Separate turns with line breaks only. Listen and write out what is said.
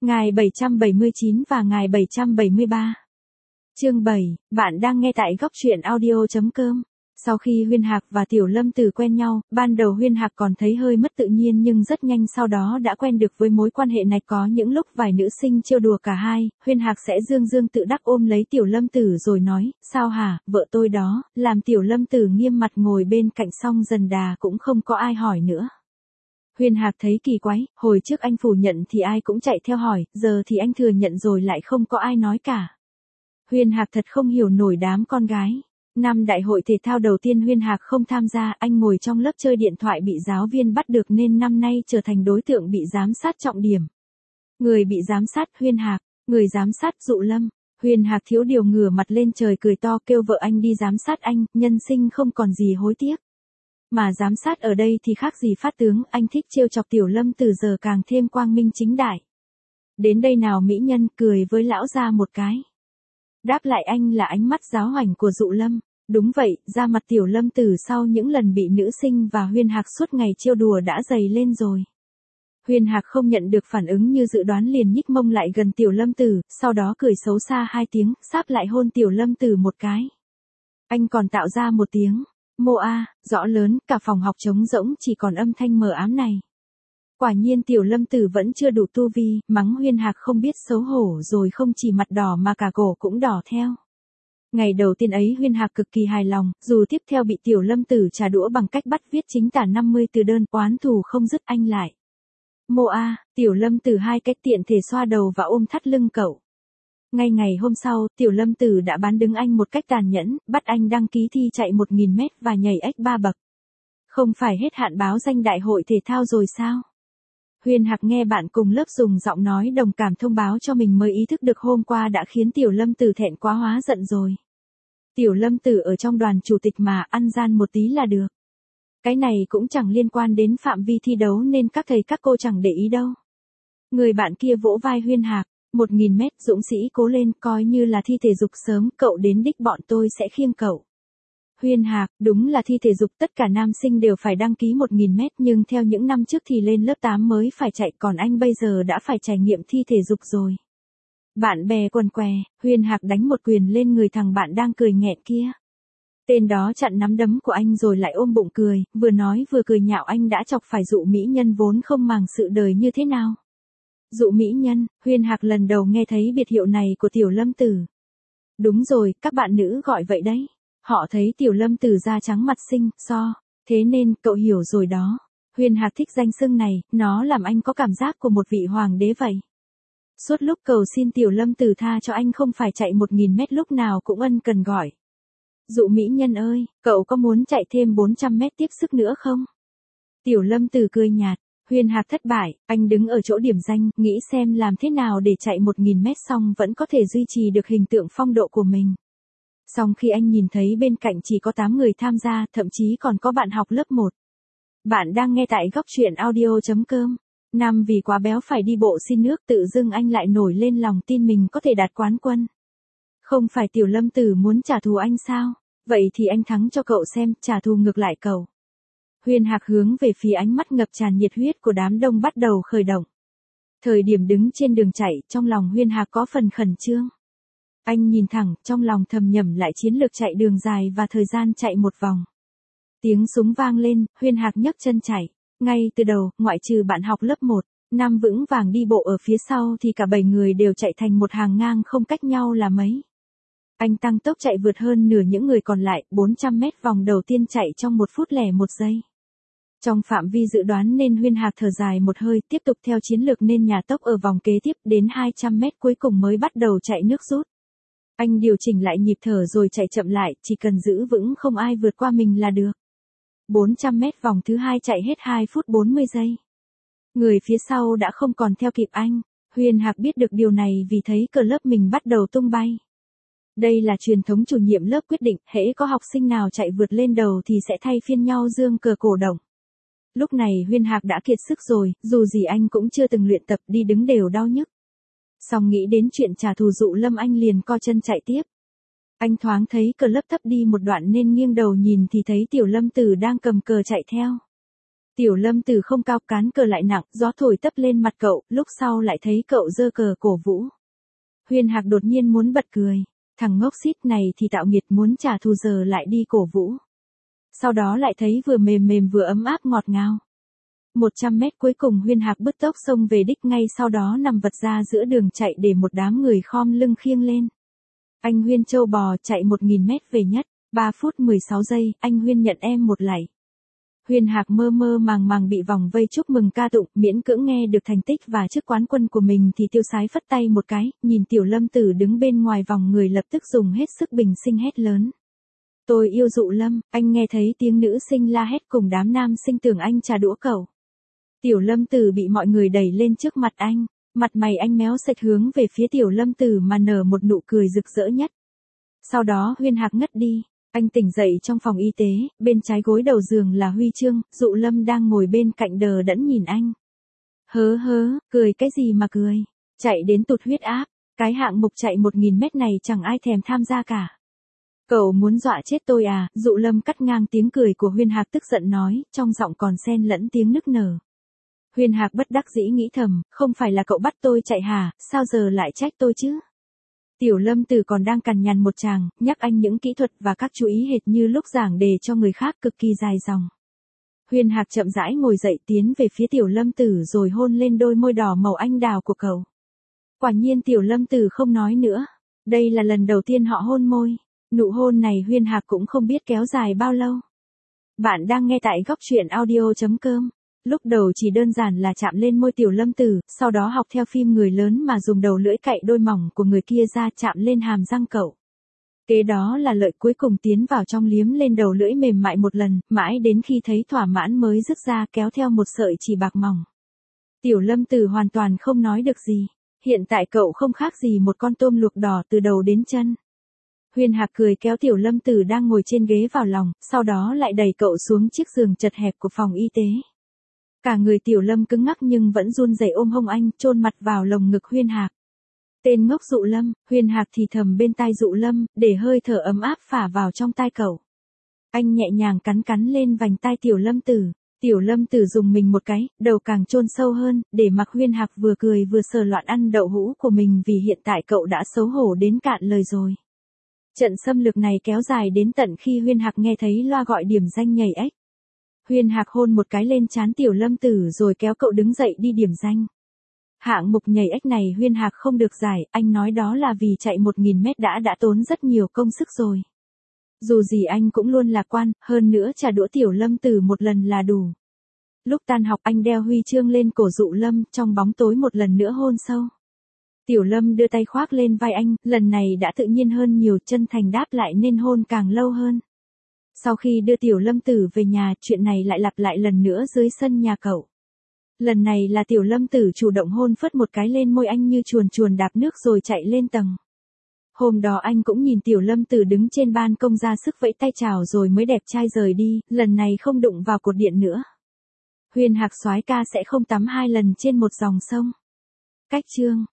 Ngày 779 và ngày 773. Chương 7, bạn đang nghe tại góc truyện audio.com. Sau khi Huyên Hạc và Tiểu Lâm Tử quen nhau, ban đầu Huyên Hạc còn thấy hơi mất tự nhiên nhưng rất nhanh sau đó đã quen được với mối quan hệ này. Có những lúc vài nữ sinh trêu đùa cả hai, Huyên Hạc sẽ dương dương tự đắc ôm lấy Tiểu Lâm Tử rồi nói, sao hả, vợ tôi đó, làm Tiểu Lâm Tử nghiêm mặt ngồi bên cạnh xong dần đà cũng không có ai hỏi nữa. Huyên Hạc thấy kỳ quái, hồi trước anh phủ nhận thì ai cũng chạy theo hỏi, giờ thì anh thừa nhận rồi lại không có ai nói cả. Huyên Hạc thật không hiểu nổi đám con gái. Năm đại hội thể thao đầu tiên Huyên Hạc không tham gia, anh ngồi trong lớp chơi điện thoại bị giáo viên bắt được nên năm nay trở thành đối tượng bị giám sát trọng điểm. Người bị giám sát Huyên Hạc, người giám sát Dụ Lâm. Huyên Hạc thiếu điều ngửa mặt lên trời cười to kêu vợ anh đi giám sát anh, nhân sinh không còn gì hối tiếc. Mà giám sát ở đây thì khác gì phát tướng, anh thích trêu chọc Tiểu Lâm từ giờ càng thêm quang minh chính đại. Đến đây nào mỹ nhân, cười với lão gia một cái. Đáp lại anh là ánh mắt giáo hoành của Dụ Lâm. Đúng vậy, da mặt Tiểu Lâm Tử sau những lần bị nữ sinh và Huyên Hạc suốt ngày trêu đùa đã dày lên rồi. Huyên Hạc không nhận được phản ứng như dự đoán liền nhích mông lại gần Tiểu Lâm Tử, sau đó cười xấu xa hai tiếng, sáp lại hôn Tiểu Lâm Tử một cái. Anh còn tạo ra một tiếng mô a, rõ lớn, cả phòng học trống rỗng chỉ còn âm thanh mờ ám này. Quả nhiên Tiểu Lâm Tử vẫn chưa đủ tu vi, mắng Huyên Hạc không biết xấu hổ rồi không chỉ mặt đỏ mà cả cổ cũng đỏ theo. Ngày đầu tiên ấy Huyên Hạc cực kỳ hài lòng, dù tiếp theo bị Tiểu Lâm Tử trả đũa bằng cách bắt viết chính tả 50 từ đơn, oán thù không dứt anh lại. Mô a, Tiểu Lâm Tử hai cách tiện thể xoa đầu và ôm thắt lưng cậu. Ngay ngày hôm sau, Tiểu Lâm Tử đã bán đứng anh một cách tàn nhẫn, bắt anh đăng ký thi chạy 1000 mét và nhảy ếch 3 bậc. Không phải hết hạn báo danh đại hội thể thao rồi sao? Huyên Hạc nghe bạn cùng lớp dùng giọng nói đồng cảm thông báo cho mình mới ý thức được hôm qua đã khiến Tiểu Lâm Tử thẹn quá hóa giận rồi. Tiểu Lâm Tử ở trong đoàn chủ tịch mà, ăn gian một tí là được. Cái này cũng chẳng liên quan đến phạm vi thi đấu nên các thầy các cô chẳng để ý đâu. Người bạn kia vỗ vai Huyên Hạc, 1000 mét, dũng sĩ cố lên, coi như là thi thể dục sớm, cậu đến đích bọn tôi sẽ khiêng cậu. Huyên Hạc, đúng là thi thể dục tất cả nam sinh đều phải đăng ký 1000 mét nhưng theo những năm trước thì lên lớp 8 mới phải chạy, còn anh bây giờ đã phải trải nghiệm thi thể dục rồi. Bạn bè quần què, Huyên Hạc đánh một quyền lên người thằng bạn đang cười nghẹn kia. Tên đó chặn nắm đấm của anh rồi lại ôm bụng cười, vừa nói vừa cười nhạo anh đã chọc phải Dụ mỹ nhân vốn không màng sự đời như thế nào. Dụ mỹ nhân, Huyên Hạc lần đầu nghe thấy biệt hiệu này của Tiểu Lâm Tử. Đúng rồi, các bạn nữ gọi vậy đấy. Họ thấy Tiểu Lâm Tử da trắng mặt xinh, thế nên cậu hiểu rồi đó. Huyên Hạc thích danh xưng này, nó làm anh có cảm giác của một vị hoàng đế vậy. Suốt lúc cầu xin Tiểu Lâm Tử tha cho anh không phải chạy 1000 mét lúc nào cũng ân cần gọi. Dụ mỹ nhân ơi, cậu có muốn chạy thêm 400 mét tiếp sức nữa không? Tiểu Lâm Tử cười nhạt. Huyên Hạc thất bại, anh đứng ở chỗ điểm danh, nghĩ xem làm thế nào để chạy 1000 mét xong vẫn có thể duy trì được hình tượng phong độ của mình. Xong khi anh nhìn thấy bên cạnh chỉ có 8 người tham gia, thậm chí còn có bạn học lớp 1. Bạn đang nghe tại góc truyện audio.com. Nam vì quá béo phải đi bộ xin nước, tự dưng anh lại nổi lên lòng tin mình có thể đạt quán quân. Không phải Tiểu Lâm Tử muốn trả thù anh sao? Vậy thì anh thắng cho cậu xem, trả thù ngược lại cậu. Huyên Hạc hướng về phía ánh mắt ngập tràn nhiệt huyết của đám đông bắt đầu khởi động. Thời điểm đứng trên đường chạy, trong lòng Huyên Hạc có phần khẩn trương. Anh nhìn thẳng, trong lòng thầm nhẩm lại chiến lược chạy đường dài và thời gian chạy một vòng. Tiếng súng vang lên, Huyên Hạc nhấc chân chạy. Ngay từ đầu, ngoại trừ bạn học lớp 1, Nam vững vàng đi bộ ở phía sau thì cả 7 người đều chạy thành một hàng ngang không cách nhau là mấy. Anh tăng tốc chạy vượt hơn nửa những người còn lại, 400 mét vòng đầu tiên chạy trong 1 phút lẻ 1 giây. Trong phạm vi dự đoán nên Huyên Hạc thở dài một hơi, tiếp tục theo chiến lược nên nhà tốc ở vòng kế tiếp, đến 200 mét cuối cùng mới bắt đầu chạy nước rút. Anh điều chỉnh lại nhịp thở rồi chạy chậm lại, chỉ cần giữ vững không ai vượt qua mình là được. 400 mét vòng thứ 2 chạy hết 2 phút 40 giây. Người phía sau đã không còn theo kịp anh. Huyên Hạc biết được điều này vì thấy cờ lớp mình bắt đầu tung bay. Đây là truyền thống chủ nhiệm lớp quyết định, hễ có học sinh nào chạy vượt lên đầu thì sẽ thay phiên nhau giương cờ cổ động. Lúc này Huyên Hạc đã kiệt sức rồi, dù gì anh cũng chưa từng luyện tập, đi đứng đều đau nhức. Xong nghĩ đến chuyện trả thù Dụ Lâm anh liền co chân chạy tiếp. Anh thoáng thấy cờ lớp thấp đi một đoạn nên nghiêng đầu nhìn thì thấy Tiểu Lâm Tử đang cầm cờ chạy theo. Tiểu Lâm Tử không cao, cán cờ lại nặng, gió thổi tấp lên mặt cậu, lúc sau lại thấy cậu giơ cờ cổ vũ. Huyên Hạc đột nhiên muốn bật cười, thằng ngốc xít này thì tạo nghiệt, muốn trả thù giờ lại đi cổ vũ. Sau đó lại thấy vừa mềm mềm vừa ấm áp ngọt ngào. 100 mét cuối cùng Huyên Hạc bứt tốc xông về đích, ngay sau đó nằm vật ra giữa đường chạy để một đám người khom lưng khiêng lên. Anh Huyên trâu bò chạy 1000 mét về nhất, 3 phút 16 giây, anh Huyên nhận em một lạy. Huyên Hạc mơ mơ màng màng bị vòng vây chúc mừng ca tụng, miễn cưỡng nghe được thành tích và chức quán quân của mình thì tiêu sái phất tay một cái, nhìn Tiểu Lâm Tử đứng bên ngoài vòng người lập tức dùng hết sức bình sinh hét lớn. Tôi yêu Dụ Lâm, anh nghe thấy tiếng nữ sinh la hét cùng đám nam sinh tưởng anh trà đũa cậu. Tiểu Lâm Tử bị mọi người đẩy lên trước mặt anh, mặt mày anh méo sạch hướng về phía Tiểu Lâm Tử mà nở một nụ cười rực rỡ nhất. Sau đó Huyên Hạc ngất đi, anh tỉnh dậy trong phòng y tế, bên trái gối đầu giường là Huy Chương, Dụ Lâm đang ngồi bên cạnh đờ đẫn nhìn anh. Hớ hớ, cười cái gì mà cười, chạy đến tụt huyết áp, cái hạng mục chạy 1000 mét này chẳng ai thèm tham gia cả. Cậu muốn dọa chết tôi à, Dụ Lâm cắt ngang tiếng cười của Huyên Hạc tức giận nói, trong giọng còn xen lẫn tiếng nức nở. Huyên Hạc bất đắc dĩ nghĩ thầm, không phải là cậu bắt tôi chạy hả, sao giờ lại trách tôi chứ? Tiểu Lâm Tử còn đang cằn nhằn một tràng, nhắc anh những kỹ thuật và các chú ý hệt như lúc giảng đề cho người khác cực kỳ dài dòng. Huyên Hạc chậm rãi ngồi dậy tiến về phía Tiểu Lâm Tử rồi hôn lên đôi môi đỏ màu anh đào của cậu. Quả nhiên Tiểu Lâm Tử không nói nữa. Đây là lần đầu tiên họ hôn môi. Nụ hôn này Huyên Hạc cũng không biết kéo dài bao lâu. Bạn đang nghe tại góc truyện audio.com. Lúc đầu chỉ đơn giản là chạm lên môi Tiểu Lâm Tử, sau đó học theo phim người lớn mà dùng đầu lưỡi cạy đôi mỏng của người kia ra chạm lên hàm răng cậu. Kế đó là lợi cuối cùng tiến vào trong liếm lên đầu lưỡi mềm mại một lần, mãi đến khi thấy thỏa mãn mới dứt ra kéo theo một sợi chỉ bạc mỏng. Tiểu Lâm Tử hoàn toàn không nói được gì. Hiện tại cậu không khác gì một con tôm luộc đỏ từ đầu đến chân. Huyên Hạc cười kéo Tiểu Lâm Tử đang ngồi trên ghế vào lòng, sau đó lại đẩy cậu xuống chiếc giường chật hẹp của phòng y tế. Cả người Tiểu Lâm cứng ngắc nhưng vẫn run rẩy ôm hông anh, chôn mặt vào lồng ngực Huyên Hạc. Tên ngốc Dụ Lâm, Huyên Hạc thì thầm bên tai Dụ Lâm, để hơi thở ấm áp phả vào trong tai cậu. Anh nhẹ nhàng cắn lên vành tai Tiểu Lâm Tử. Tiểu Lâm Tử dùng mình một cái, đầu càng chôn sâu hơn, để mặc Huyên Hạc vừa cười vừa sờ loạn ăn đậu hũ của mình vì hiện tại cậu đã xấu hổ đến cạn lời rồi. Trận xâm lược này kéo dài đến tận khi Huyên Hạc nghe thấy loa gọi điểm danh nhảy ếch. Huyên Hạc hôn một cái lên trán Tiểu Lâm Tử rồi kéo cậu đứng dậy đi điểm danh. Hạng mục nhảy ếch này Huyên Hạc không được giải, anh nói đó là vì chạy 1000 mét đã tốn rất nhiều công sức rồi. Dù gì anh cũng luôn lạc quan, hơn nữa trả đũa Tiểu Lâm Tử một lần là đủ. Lúc tan học anh đeo huy chương lên cổ Dụ Lâm, trong bóng tối một lần nữa hôn sâu. Tiểu Lâm đưa tay khoác lên vai anh, lần này đã tự nhiên hơn nhiều, chân thành đáp lại nên hôn càng lâu hơn. Sau khi đưa Tiểu Lâm Tử về nhà, chuyện này lại lặp lại lần nữa dưới sân nhà cậu. Lần này là Tiểu Lâm Tử chủ động hôn phớt một cái lên môi anh như chuồn chuồn đạp nước rồi chạy lên tầng. Hôm đó anh cũng nhìn Tiểu Lâm Tử đứng trên ban công ra sức vẫy tay chào rồi mới đẹp trai rời đi, lần này không đụng vào cột điện nữa. Huyên Hạc soái ca sẽ không tắm 2 lần trên một dòng sông. Cách chương